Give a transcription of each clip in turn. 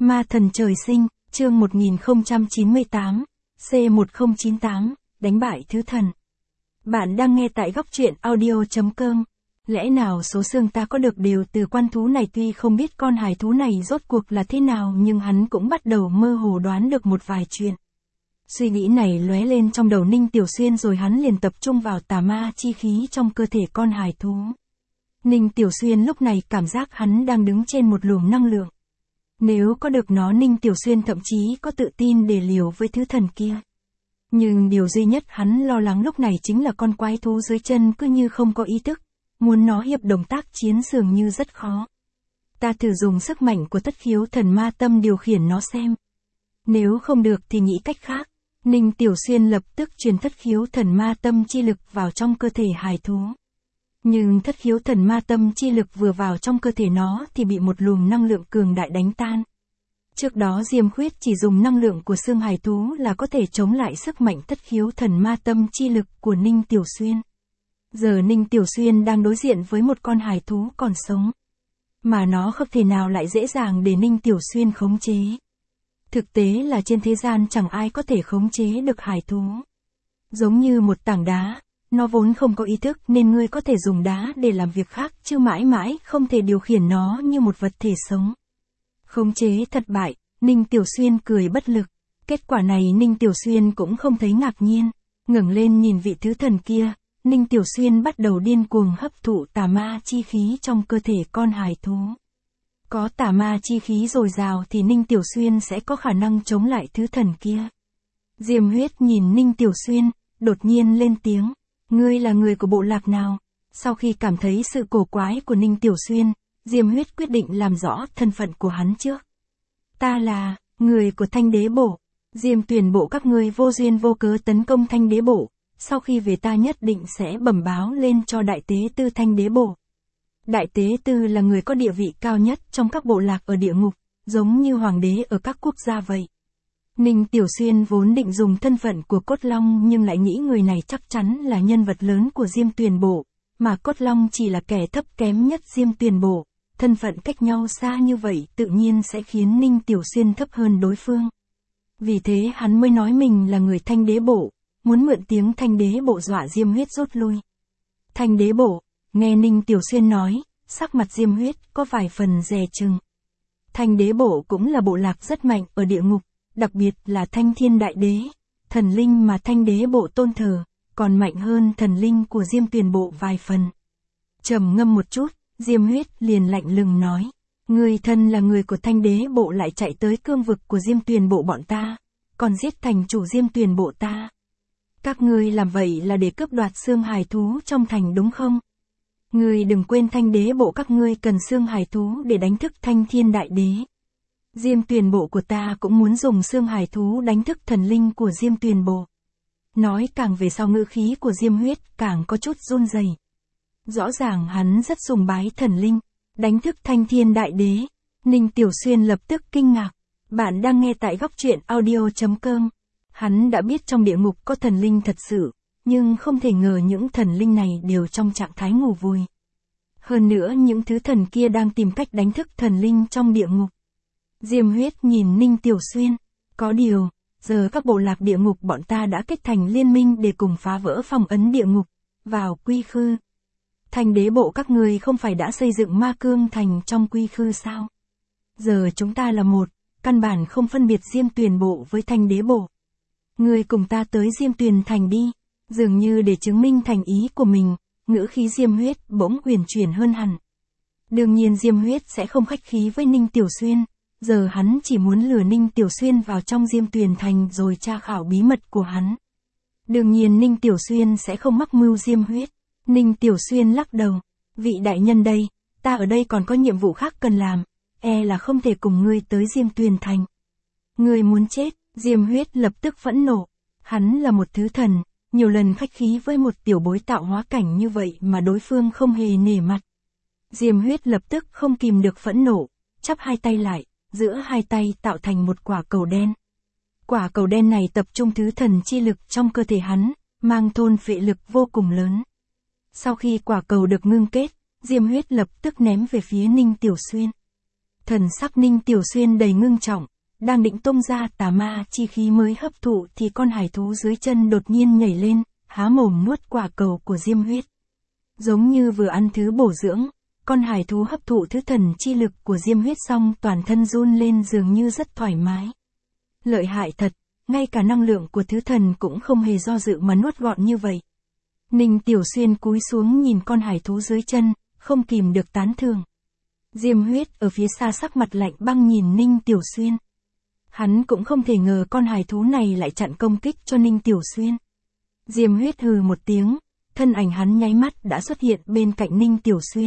Ma thần trời sinh, chương 1098, C1098, đánh bại thứ thần. Bạn đang nghe tại góc truyện audio.com. Lẽ nào số xương ta có được đều từ quan thú này, tuy không biết con hài thú này rốt cuộc là thế nào nhưng hắn cũng bắt đầu mơ hồ đoán được một vài chuyện. Suy nghĩ này lóe lên trong đầu Ninh Tiểu Xuyên rồi hắn liền tập trung vào tà ma chi khí trong cơ thể con hài thú. Ninh Tiểu Xuyên lúc này cảm giác hắn đang đứng trên một luồng năng lượng. Nếu có được nó, Ninh Tiểu Xuyên thậm chí có tự tin để liều với thứ thần kia. Nhưng điều duy nhất hắn lo lắng lúc này chính là con quái thú dưới chân cứ như không có ý thức, muốn nó hiệp đồng tác chiến dường như rất khó. Ta thử dùng sức mạnh của thất khiếu thần ma tâm điều khiển nó xem. Nếu không được thì nghĩ cách khác. Ninh Tiểu Xuyên lập tức truyền thất khiếu thần ma tâm chi lực vào trong cơ thể hài thú. Nhưng thất khiếu thần ma tâm chi lực vừa vào trong cơ thể nó thì bị một luồng năng lượng cường đại đánh tan. Trước đó Diêm Khuyết chỉ dùng năng lượng của xương hài thú là có thể chống lại sức mạnh thất khiếu thần ma tâm chi lực của Ninh Tiểu Xuyên. Giờ Ninh Tiểu Xuyên đang đối diện với một con hài thú còn sống. Mà nó không thể nào lại dễ dàng để Ninh Tiểu Xuyên khống chế. Thực tế là trên thế gian chẳng ai có thể khống chế được hài thú. Giống như một tảng đá, nó vốn không có ý thức nên ngươi có thể dùng đá để làm việc khác chứ mãi mãi không thể điều khiển nó như một vật thể sống. Khống chế thất bại, Ninh Tiểu Xuyên cười bất lực. Kết quả này Ninh Tiểu Xuyên cũng không thấy ngạc nhiên. Ngẩng lên nhìn vị thứ thần kia, Ninh Tiểu Xuyên bắt đầu điên cuồng hấp thụ tà ma chi khí trong cơ thể con hài thú. Có tà ma chi khí dồi dào thì Ninh Tiểu Xuyên sẽ có khả năng chống lại thứ thần kia. Diêm Huyết nhìn Ninh Tiểu Xuyên, đột nhiên lên tiếng. Ngươi là người của bộ lạc nào? Sau khi cảm thấy sự cổ quái của Ninh Tiểu Xuyên, Diêm Huyết quyết định làm rõ thân phận của hắn trước. Ta là người của Thanh Đế Bộ. Diêm Tuyền Bộ các ngươi vô duyên vô cớ tấn công Thanh Đế Bộ. Sau khi về ta nhất định sẽ bẩm báo lên cho Đại Tế Tư Thanh Đế Bộ. Đại Tế Tư là người có địa vị cao nhất trong các bộ lạc ở địa ngục, giống như hoàng đế ở các quốc gia vậy. Ninh Tiểu Xuyên vốn định dùng thân phận của Cốt Long nhưng lại nghĩ người này chắc chắn là nhân vật lớn của Diêm Tuyền Bộ, mà Cốt Long chỉ là kẻ thấp kém nhất Diêm Tuyền Bộ. Thân phận cách nhau xa như vậy tự nhiên sẽ khiến Ninh Tiểu Xuyên thấp hơn đối phương. Vì thế hắn mới nói mình là người Thanh Đế Bộ, muốn mượn tiếng Thanh Đế Bộ dọa Diêm Huyết rút lui. Thanh Đế Bộ, nghe Ninh Tiểu Xuyên nói, sắc mặt Diêm Huyết có vài phần dè chừng. Thanh Đế Bộ cũng là bộ lạc rất mạnh ở địa ngục, đặc biệt là Thanh Thiên Đại Đế, thần linh mà Thanh Đế Bộ tôn thờ, còn mạnh hơn thần linh của Diêm Tuyền Bộ vài phần. Trầm ngâm một chút, Diêm Huyết liền lạnh lùng nói, người thân là người của Thanh Đế Bộ lại chạy tới cương vực của Diêm Tuyền Bộ bọn ta, còn giết thành chủ Diêm Tuyền Bộ ta. Các ngươi làm vậy là để cướp đoạt xương hài thú trong thành đúng không? Ngươi đừng quên Thanh Đế Bộ các ngươi cần xương hài thú để đánh thức Thanh Thiên Đại Đế. Diêm Tuyền Bộ của ta cũng muốn dùng xương hài thú đánh thức thần linh của Diêm Tuyền Bộ. Nói càng về sau ngữ khí của Diêm Huyết càng có chút run rẩy. Rõ ràng hắn rất sùng bái thần linh, đánh thức Thanh Thiên Đại Đế. Ninh Tiểu Xuyên lập tức kinh ngạc. Bạn đang nghe tại góc truyện audio.com. Hắn đã biết trong địa ngục có thần linh thật sự, nhưng không thể ngờ những thần linh này đều trong trạng thái ngủ vùi. Hơn nữa những thứ thần kia đang tìm cách đánh thức thần linh trong địa ngục. Diêm Huyết nhìn Ninh Tiểu Xuyên, có điều, giờ các bộ lạc địa ngục bọn ta đã kết thành liên minh để cùng phá vỡ phong ấn địa ngục, vào quy khư. Thanh Đế Bộ các ngươi không phải đã xây dựng Ma Cương Thành trong quy khư sao? Giờ chúng ta là một, căn bản không phân biệt Diêm Tuyền Bộ với Thanh Đế Bộ. Ngươi cùng ta tới Diêm Tuyền Thành đi. Dường như để chứng minh thành ý của mình, ngữ khí Diêm Huyết bỗng uyển chuyển hơn hẳn. Đương nhiên Diêm Huyết sẽ không khách khí với Ninh Tiểu Xuyên, giờ hắn chỉ muốn lừa Ninh Tiểu Xuyên vào trong Diêm Tuyền Thành rồi tra khảo bí mật của hắn. Đương nhiên Ninh Tiểu Xuyên sẽ không mắc mưu Diêm Huyết. Ninh Tiểu Xuyên lắc đầu, vị đại nhân đây, ta ở đây còn có nhiệm vụ khác cần làm, là không thể cùng ngươi tới Diêm Tuyền Thành. Ngươi muốn chết, Diêm Huyết lập tức phẫn nộ, hắn là một thứ thần. Nhiều lần khách khí với một tiểu bối tạo hóa cảnh như vậy mà đối phương không hề nể mặt. Diêm Huyết lập tức không kìm được phẫn nộ, chắp hai tay lại, giữa hai tay tạo thành một quả cầu đen. Quả cầu đen này tập trung thứ thần chi lực trong cơ thể hắn, mang thôn phệ lực vô cùng lớn. Sau khi quả cầu được ngưng kết, Diêm Huyết lập tức ném về phía Ninh Tiểu Xuyên. Thần sắc Ninh Tiểu Xuyên đầy ngưng trọng, đang định tung ra tà ma chi khí mới hấp thụ thì con hải thú dưới chân đột nhiên nhảy lên, há mồm nuốt quả cầu của diêm huyết. Giống như vừa ăn thứ bổ dưỡng, con hải thú hấp thụ thứ thần chi lực của diêm huyết xong toàn thân run lên dường như rất thoải mái. Lợi hại thật, ngay cả năng lượng của thứ thần cũng không hề do dự mà nuốt gọn như vậy. Ninh Tiểu Xuyên cúi xuống nhìn con hải thú dưới chân, không kìm được tán thưởng. Diêm huyết ở phía xa sắc mặt lạnh băng nhìn Ninh Tiểu Xuyên. Hắn cũng không thể ngờ con hải thú này lại chặn công kích cho Ninh Tiểu Xuyên. Diêm huyết hừ một tiếng, thân ảnh hắn nháy mắt đã xuất hiện bên cạnh Ninh Tiểu Xuyên.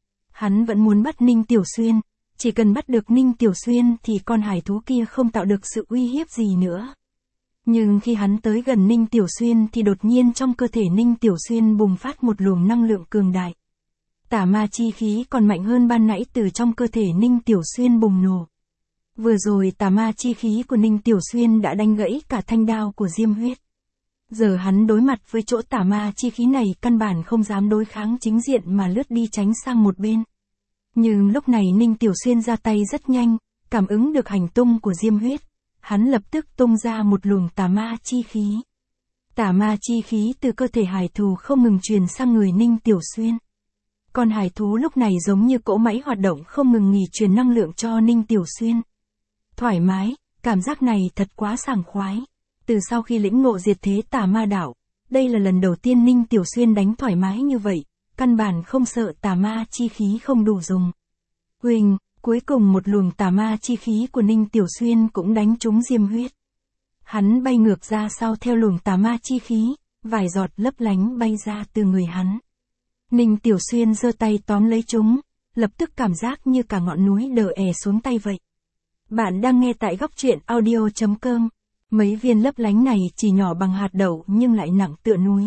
Hắn vẫn muốn bắt Ninh Tiểu Xuyên, chỉ cần bắt được Ninh Tiểu Xuyên thì con hải thú kia không tạo được sự uy hiếp gì nữa. Nhưng khi hắn tới gần Ninh Tiểu Xuyên thì đột nhiên trong cơ thể Ninh Tiểu Xuyên bùng phát một luồng năng lượng cường đại. Tà ma chi khí còn mạnh hơn ban nãy từ trong cơ thể Ninh Tiểu Xuyên bùng nổ. Vừa rồi tà ma chi khí của Ninh Tiểu Xuyên đã đánh gãy cả thanh đao của diêm huyết. Giờ hắn đối mặt với chỗ tà ma chi khí này căn bản không dám đối kháng chính diện mà lướt đi tránh sang một bên. Nhưng lúc này Ninh Tiểu Xuyên ra tay rất nhanh, cảm ứng được hành tung của diêm huyết. Hắn lập tức tung ra một luồng tà ma chi khí. Tà ma chi khí từ cơ thể hải thú không ngừng truyền sang người Ninh Tiểu Xuyên. Con hải thú lúc này giống như cỗ máy hoạt động không ngừng nghỉ truyền năng lượng cho Ninh Tiểu Xuyên. Thoải mái, cảm giác này thật quá sảng khoái. Từ sau khi lĩnh ngộ diệt thế tà ma đạo, đây là lần đầu tiên Ninh Tiểu Xuyên đánh thoải mái như vậy, căn bản không sợ tà ma chi khí không đủ dùng. Huỳnh, cuối cùng một luồng tà ma chi khí của Ninh Tiểu Xuyên cũng đánh trúng diêm huyết. Hắn bay ngược ra sau theo luồng tà ma chi khí, vài giọt lấp lánh bay ra từ người hắn. Ninh Tiểu Xuyên giơ tay tóm lấy chúng, lập tức cảm giác như cả ngọn núi đờ è xuống tay vậy. Bạn đang nghe tại góc truyện audio.com. Mấy viên lấp lánh này chỉ nhỏ bằng hạt đậu nhưng lại nặng tựa núi.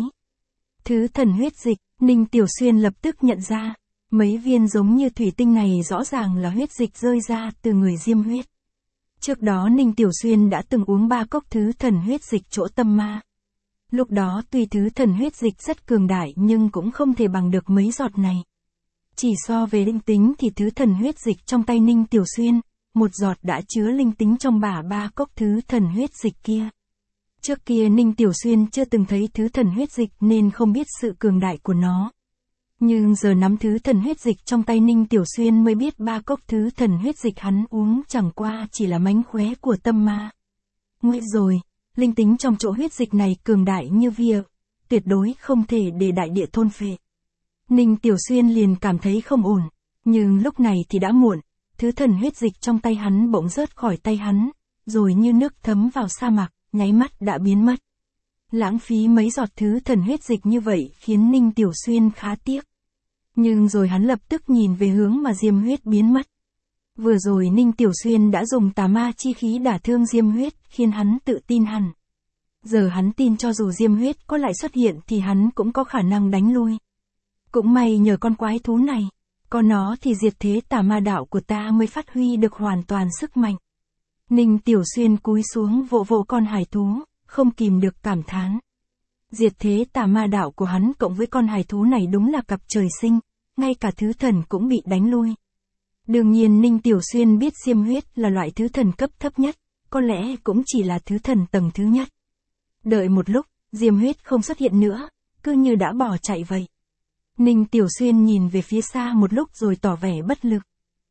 Thứ thần huyết dịch, Ninh Tiểu Xuyên lập tức nhận ra, mấy viên giống như thủy tinh này rõ ràng là huyết dịch rơi ra từ người diêm huyết. Trước đó Ninh Tiểu Xuyên đã từng uống 3 cốc thứ thần huyết dịch chỗ tâm ma. Lúc đó tuy thứ thần huyết dịch rất cường đại nhưng cũng không thể bằng được mấy giọt này. Chỉ so về linh tính thì thứ thần huyết dịch trong tay Ninh Tiểu Xuyên, một giọt đã chứa linh tính trong bả 3 cốc thứ thần huyết dịch kia. Trước kia Ninh Tiểu Xuyên chưa từng thấy thứ thần huyết dịch nên không biết sự cường đại của nó. Nhưng giờ nắm thứ thần huyết dịch trong tay Ninh Tiểu Xuyên mới biết 3 cốc thứ thần huyết dịch hắn uống chẳng qua chỉ là mánh khóe của tâm ma. Nguy rồi, linh tính trong chỗ huyết dịch này cường đại như vía, tuyệt đối không thể để đại địa thôn phệ. Ninh Tiểu Xuyên liền cảm thấy không ổn, nhưng lúc này thì đã muộn, thứ thần huyết dịch trong tay hắn bỗng rớt khỏi tay hắn, rồi như nước thấm vào sa mạc, nháy mắt đã biến mất. Lãng phí mấy giọt thứ thần huyết dịch như vậy khiến Ninh Tiểu Xuyên khá tiếc. Nhưng rồi hắn lập tức nhìn về hướng mà diêm huyết biến mất. Vừa rồi Ninh Tiểu Xuyên đã dùng tà ma chi khí đả thương diêm huyết khiến hắn tự tin hẳn. Giờ hắn tin cho dù diêm huyết có lại xuất hiện thì hắn cũng có khả năng đánh lui. Cũng may nhờ con quái thú này, có nó thì diệt thế tà ma đạo của ta mới phát huy được hoàn toàn sức mạnh. Ninh Tiểu Xuyên cúi xuống vỗ vỗ con hải thú, không kìm được cảm thán. Diệt thế tà ma đạo của hắn cộng với con hải thú này đúng là cặp trời sinh, ngay cả thứ thần cũng bị đánh lui. Đương nhiên Ninh Tiểu Xuyên biết diêm huyết là loại thứ thần cấp thấp nhất, có lẽ cũng chỉ là thứ thần tầng thứ nhất. Đợi một lúc, diêm huyết không xuất hiện nữa, cứ như đã bỏ chạy vậy. Ninh Tiểu Xuyên nhìn về phía xa một lúc rồi tỏ vẻ bất lực.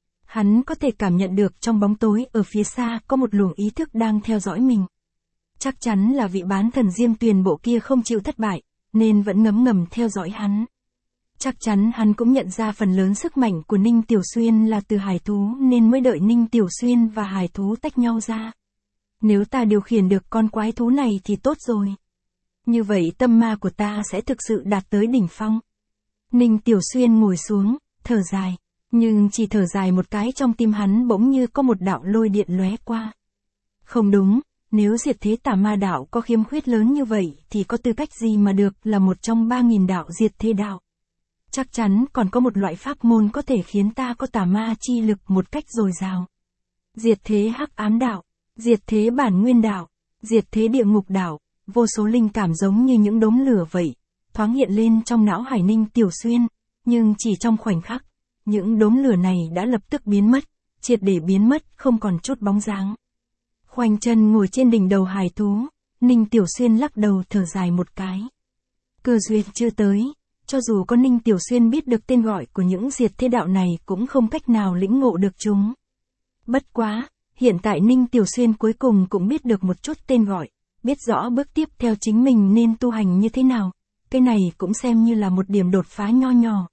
Hắn có thể cảm nhận được trong bóng tối ở phía xa có một luồng ý thức đang theo dõi mình. Chắc chắn là vị bán thần Diêm Tuyền bộ kia không chịu thất bại, nên vẫn ngấm ngầm theo dõi hắn. Chắc chắn hắn cũng nhận ra phần lớn sức mạnh của Ninh Tiểu Xuyên là từ hải thú nên mới đợi Ninh Tiểu Xuyên và hải thú tách nhau ra. Nếu ta điều khiển được con quái thú này thì tốt rồi. Như vậy tâm ma của ta sẽ thực sự đạt tới đỉnh phong. Ninh Tiểu Xuyên ngồi xuống, thở dài. Nhưng chỉ thở dài một cái trong tim hắn bỗng như có một đạo lôi điện lóe qua. Không đúng, nếu diệt thế tà ma đạo có khiếm khuyết lớn như vậy thì có tư cách gì mà được là một trong 3.000 đạo diệt thế đạo. Chắc chắn còn có một loại pháp môn có thể khiến ta có tà ma chi lực một cách dồi dào. Diệt thế hắc ám đạo, diệt thế bản nguyên đạo, diệt thế địa ngục đạo, vô số linh cảm giống như những đốm lửa vậy, thoáng hiện lên trong não hải Ninh Tiểu Xuyên, nhưng chỉ trong khoảnh khắc, những đốm lửa này đã lập tức biến mất, triệt để biến mất không còn chút bóng dáng. Khoanh chân ngồi trên đỉnh đầu hải thú, Ninh Tiểu Xuyên lắc đầu thở dài một cái. Cơ duyên chưa tới, cho dù có Ninh Tiểu Xuyên biết được tên gọi của những diệt thế đạo này cũng không cách nào lĩnh ngộ được chúng. Bất quá, hiện tại Ninh Tiểu Xuyên cuối cùng cũng biết được một chút tên gọi, biết rõ bước tiếp theo chính mình nên tu hành như thế nào, cái này cũng xem như là một điểm đột phá nho nhỏ.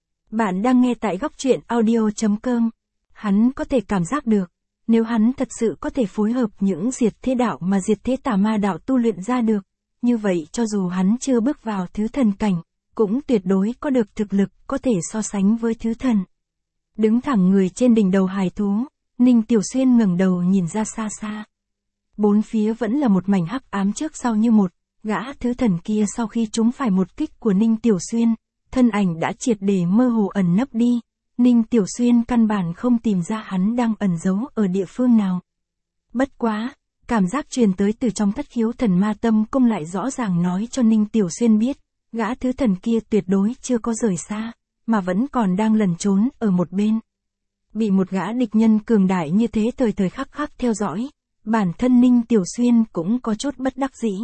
Bạn đang nghe tại góc truyện audio.com, hắn có thể cảm giác được, nếu hắn thật sự có thể phối hợp những diệt thế đạo mà diệt thế tà ma đạo tu luyện ra được, như vậy cho dù hắn chưa bước vào thứ thần cảnh, cũng tuyệt đối có được thực lực có thể so sánh với thứ thần. Đứng thẳng người trên đỉnh đầu hải thú, Ninh Tiểu Xuyên ngẩng đầu nhìn ra xa xa. Bốn phía vẫn là một mảnh hắc ám trước sau như một, gã thứ thần kia sau khi trúng phải một kích của Ninh Tiểu Xuyên, thân ảnh đã triệt để mơ hồ ẩn nấp đi, Ninh Tiểu Xuyên căn bản không tìm ra hắn đang ẩn giấu ở địa phương nào. Bất quá, cảm giác truyền tới từ trong thất khiếu thần ma tâm cung lại rõ ràng nói cho Ninh Tiểu Xuyên biết, gã thứ thần kia tuyệt đối chưa có rời xa, mà vẫn còn đang lẩn trốn ở một bên. Bị một gã địch nhân cường đại như thế thời thời khắc khắc theo dõi, bản thân Ninh Tiểu Xuyên cũng có chút bất đắc dĩ.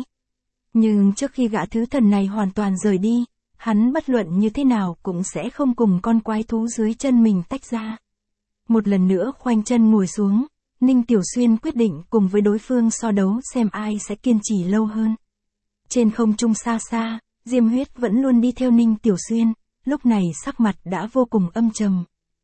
Nhưng trước khi gã thứ thần này hoàn toàn rời đi, hắn bất luận như thế nào cũng sẽ không cùng con quái thú dưới chân mình tách ra. Một lần nữa khoanh chân ngồi xuống, Ninh Tiểu Xuyên quyết định cùng với đối phương so đấu xem ai sẽ kiên trì lâu hơn. Trên không trung xa xa, Diêm Huyết vẫn luôn đi theo Ninh Tiểu Xuyên, lúc này sắc mặt đã vô cùng âm trầm.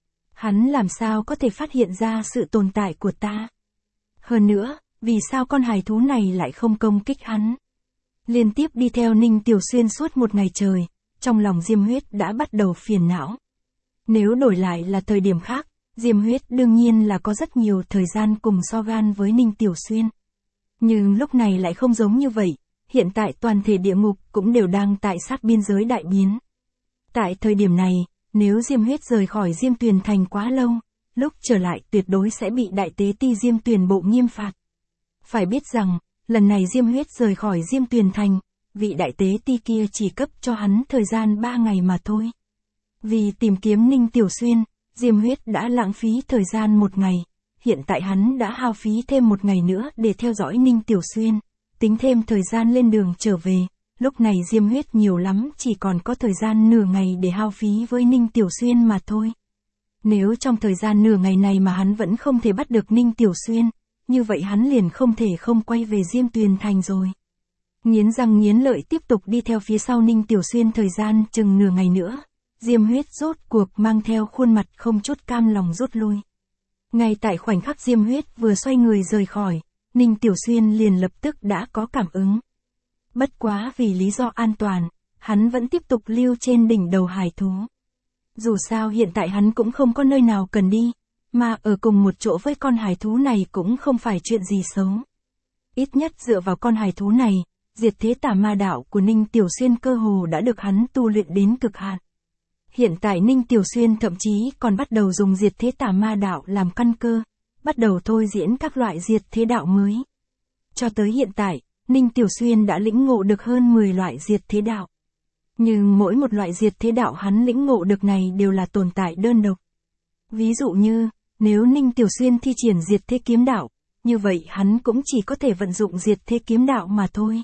Hắn làm sao có thể phát hiện ra sự tồn tại của ta? Hơn nữa, vì sao con hải thú này lại không công kích hắn? Liên tiếp đi theo Ninh Tiểu Xuyên suốt một ngày trời, trong lòng Diêm Huyết đã bắt đầu phiền não. Nếu đổi lại là thời điểm khác, Diêm Huyết đương nhiên là có rất nhiều thời gian cùng so gan với Ninh Tiểu Xuyên. Nhưng lúc này lại không giống như vậy, hiện tại toàn thể địa ngục cũng đều đang tại sát biên giới đại biến. Tại thời điểm này, nếu Diêm Huyết rời khỏi Diêm Tuyền Thành quá lâu, lúc trở lại tuyệt đối sẽ bị Đại Tế Ti Diêm Tuyền Bộ nghiêm phạt. Phải biết rằng, lần này Diêm Huyết rời khỏi Diêm Tuyền Thành, vị Đại Tế Ti kia chỉ cấp cho hắn thời gian 3 ngày mà thôi. Vì tìm kiếm Ninh Tiểu Xuyên, Diêm Huyết đã lãng phí thời gian 1 ngày, hiện tại hắn đã hao phí thêm 1 ngày nữa để theo dõi Ninh Tiểu Xuyên, tính thêm thời gian lên đường trở về, lúc này Diêm Huyết nhiều lắm chỉ còn có thời gian nửa ngày để hao phí với Ninh Tiểu Xuyên mà thôi. Nếu trong thời gian nửa ngày này mà hắn vẫn không thể bắt được Ninh Tiểu Xuyên, như vậy hắn liền không thể không quay về Diêm Tuyền Thành rồi. Nghiến răng nghiến lợi tiếp tục đi theo phía sau Ninh Tiểu Xuyên thời gian chừng nửa ngày nữa, Diêm Huyết rốt cuộc mang theo khuôn mặt không chút cam lòng rút lui. Ngay tại khoảnh khắc Diêm Huyết vừa xoay người rời khỏi, Ninh Tiểu Xuyên liền lập tức đã có cảm ứng. Bất quá vì lý do an toàn, hắn vẫn tiếp tục lưu trên đỉnh đầu hải thú. Dù sao hiện tại hắn cũng không có nơi nào cần đi, mà ở cùng một chỗ với con hải thú này cũng không phải chuyện gì xấu. Ít nhất dựa vào con hải thú này, diệt thế tà ma đạo của Ninh Tiểu Xuyên cơ hồ đã được hắn tu luyện đến cực hạn. Hiện tại Ninh Tiểu Xuyên thậm chí còn bắt đầu dùng diệt thế tà ma đạo làm căn cơ, bắt đầu thôi diễn các loại diệt thế đạo mới. Cho tới hiện tại, Ninh Tiểu Xuyên đã lĩnh ngộ được hơn 10 loại diệt thế đạo. Nhưng mỗi một loại diệt thế đạo hắn lĩnh ngộ được này đều là tồn tại đơn độc. Ví dụ như, nếu Ninh Tiểu Xuyên thi triển diệt thế kiếm đạo, như vậy hắn cũng chỉ có thể vận dụng diệt thế kiếm đạo mà thôi.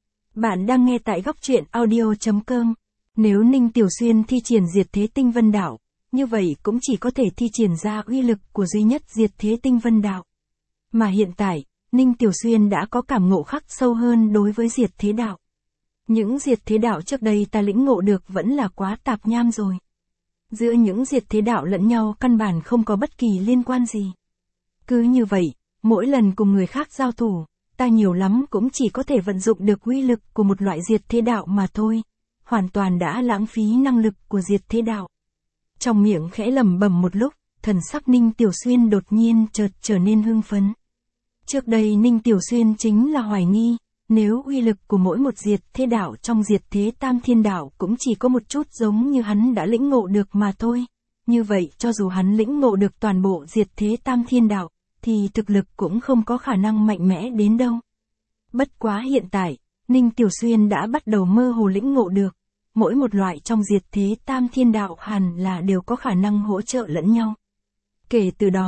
Bạn đang nghe tại góc truyện audio.com. Nếu Ninh Tiểu Xuyên thi triển diệt thế tinh vân đạo, như vậy cũng chỉ có thể thi triển ra uy lực của duy nhất diệt thế tinh vân đạo. Mà hiện tại, Ninh Tiểu Xuyên đã có cảm ngộ khắc sâu hơn đối với diệt thế đạo. Những diệt thế đạo trước đây ta lĩnh ngộ được vẫn là quá tạp nham rồi. Giữa những diệt thế đạo lẫn nhau căn bản không có bất kỳ liên quan gì. Cứ như vậy, mỗi lần cùng người khác giao thủ, ta nhiều lắm cũng chỉ có thể vận dụng được uy lực của một loại diệt thế đạo mà thôi, hoàn toàn đã lãng phí năng lực của diệt thế đạo. Trong miệng khẽ lẩm bẩm một lúc, thần sắc Ninh Tiểu Xuyên đột nhiên chợt trở nên hưng phấn. Trước đây Ninh Tiểu Xuyên chính là hoài nghi, nếu uy lực của mỗi một diệt thế đạo trong diệt thế tam thiên đạo cũng chỉ có một chút giống như hắn đã lĩnh ngộ được mà thôi, như vậy cho dù hắn lĩnh ngộ được toàn bộ diệt thế tam thiên đạo, thì thực lực cũng không có khả năng mạnh mẽ đến đâu. Bất quá hiện tại, Ninh Tiểu Xuyên đã bắt đầu mơ hồ lĩnh ngộ được, mỗi một loại trong diệt thế tam thiên đạo hẳn là đều có khả năng hỗ trợ lẫn nhau. Kể từ đó,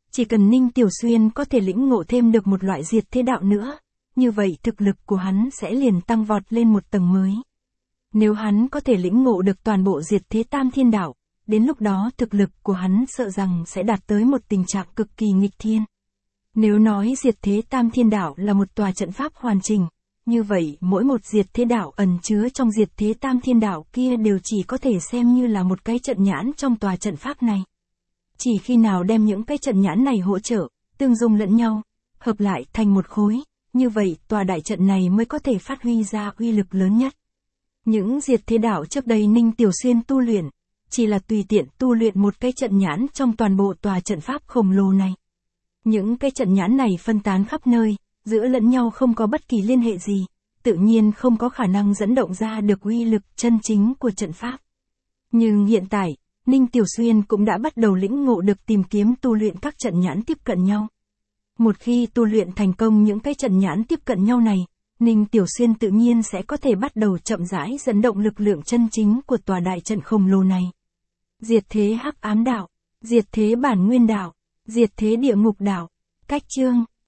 Chỉ cần Ninh Tiểu Xuyên có thể lĩnh ngộ thêm được một loại diệt thế đạo nữa, như vậy thực lực của hắn sẽ liền tăng vọt lên một tầng mới. Nếu hắn có thể lĩnh ngộ được toàn bộ diệt thế tam thiên đạo, đến lúc đó thực lực của hắn sợ rằng sẽ đạt tới một tình trạng cực kỳ nghịch thiên. Nếu nói diệt thế tam thiên đạo là một tòa trận pháp hoàn chỉnh, như vậy mỗi một diệt thế đạo ẩn chứa trong diệt thế tam thiên đạo kia đều chỉ có thể xem như là một cái trận nhãn trong tòa trận pháp này. Chỉ khi nào đem những cái trận nhãn này hỗ trợ, tương dung lẫn nhau, hợp lại thành một khối, như vậy tòa đại trận này mới có thể phát huy ra uy lực lớn nhất. Những diệt thế đạo trước đây Ninh Tiểu Xuyên tu luyện, chỉ là tùy tiện tu luyện một cái trận nhãn trong toàn bộ tòa trận pháp khổng lồ này. Những cái trận nhãn này phân tán khắp nơi, giữa lẫn nhau không có bất kỳ liên hệ gì, tự nhiên không có khả năng dẫn động ra được uy lực chân chính của trận pháp. Nhưng hiện tại, Ninh Tiểu Xuyên cũng đã bắt đầu lĩnh ngộ được tìm kiếm tu luyện các trận nhãn tiếp cận nhau. Một khi tu luyện thành công những cái trận nhãn tiếp cận nhau này, Ninh Tiểu Xuyên tự nhiên sẽ có thể bắt đầu chậm rãi dẫn động lực lượng chân chính của tòa đại trận khổng lồ này. Diệt thế hắc ám đạo, diệt thế bản nguyên đạo, diệt thế địa ngục đạo. Cách chương